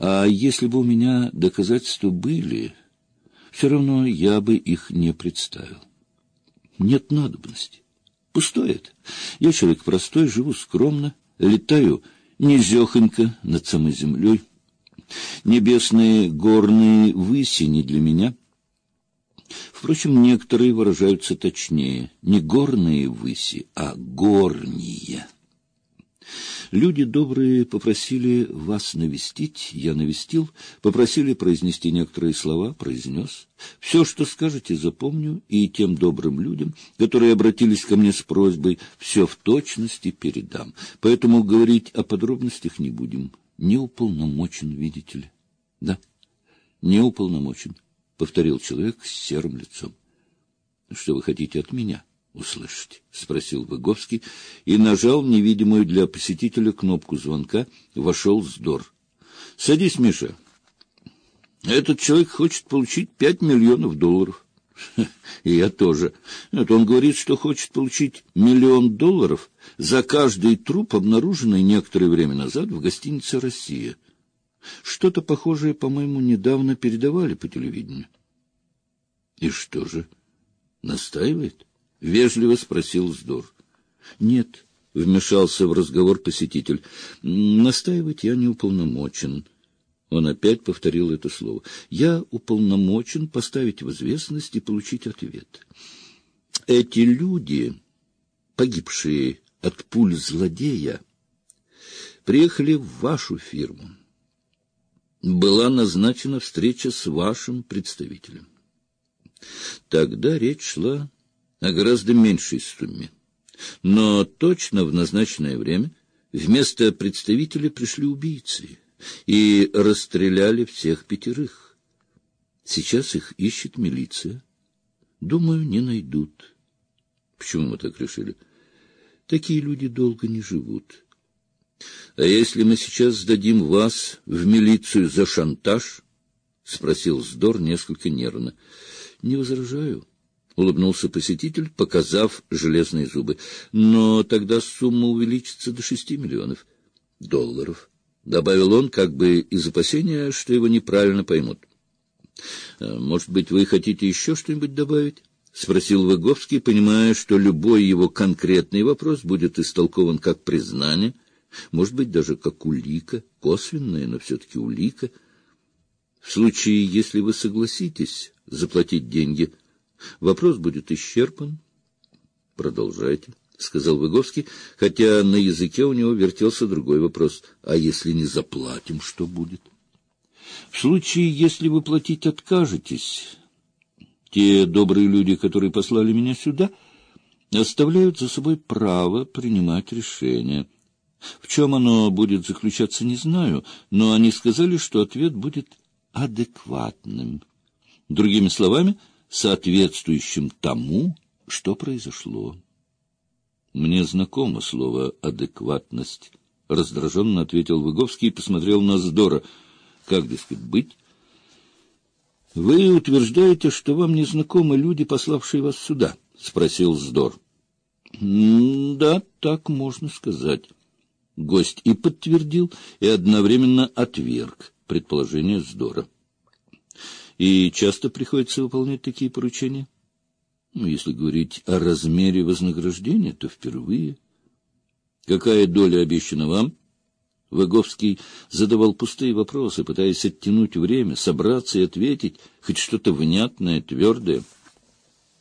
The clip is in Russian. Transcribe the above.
А если бы у меня доказательства были, все равно я бы их не представил. Нет надобности. Пустое это. Я человек простой, живу скромно, летаю низехонько над самой землей. Небесные горные выси не для меня. Впрочем, некоторые выражаются точнее. Не горные выси, а горние. Люди добрые попросили вас навестить, я навестил, попросили произнести некоторые слова, произнес. Все, что скажете, запомню, и тем добрым людям, которые обратились ко мне с просьбой, все в точности передам. Поэтому говорить о подробностях не будем. Не уполномочен, видите ли. Да, не уполномочен, повторил человек с серым лицом. Что вы хотите от меня услышать? — спросил Выговский и нажал невидимую для посетителя кнопку звонка. Вошел Здор. — Садись, Миша. Этот человек хочет получить $5 миллионов. И я тоже. Это он говорит, что хочет получить $1 миллион за каждый труп, обнаруженный некоторое время назад в гостинице «Россия». Что-то похожее, по-моему, недавно передавали по телевидению. — И что же, настаивает? — вежливо спросил Здор. — Нет, — вмешался в разговор посетитель, — настаивать я не уполномочен. Он опять повторил это слово. Я уполномочен поставить в известность и получить ответ. Эти люди, погибшие от пуль злодея, приехали в вашу фирму. Была назначена встреча с вашим представителем. Тогда речь шла о гораздо меньшей сумме. Но точно в назначенное время вместо представителя пришли убийцы и расстреляли всех 5. Сейчас их ищет милиция. Думаю, не найдут. Почему мы так решили? Такие люди долго не живут. А если мы сейчас сдадим вас в милицию за шантаж? — спросил Здор несколько нервно. — Не возражаю, — улыбнулся посетитель, показав железные зубы. — Но тогда сумма увеличится до $6 миллионов. — добавил он, как бы из опасения, что его неправильно поймут. — Может быть, вы хотите еще что-нибудь добавить? — спросил Выговский, понимая, что любой его конкретный вопрос будет истолкован как признание, может быть, даже как улика, косвенная, но все-таки улика. В случае, если вы согласитесь заплатить деньги, вопрос будет исчерпан. — Продолжайте, — сказал Выговский, хотя на языке у него вертелся другой вопрос. — А если не заплатим, что будет? — В случае, если вы платить откажетесь, те добрые люди, которые послали меня сюда, оставляют за собой право принимать решения. В чем оно будет заключаться, не знаю, но они сказали, что ответ будет адекватным. Другими словами, соответствующим тому, что произошло. — Мне знакомо слово «адекватность», — раздраженно ответил Выговский и посмотрел на Здора. — Как, дескать, быть? — Вы утверждаете, что вам не знакомы люди, пославшие вас сюда? — спросил Здор. — Да, так можно сказать. Гость и подтвердил, и одновременно отверг предположение Здора. — И часто приходится выполнять такие поручения? Если говорить о размере вознаграждения, то впервые. — Какая доля обещана вам? Выговский задавал пустые вопросы, пытаясь оттянуть время, собраться и ответить хоть что-то внятное, твердое.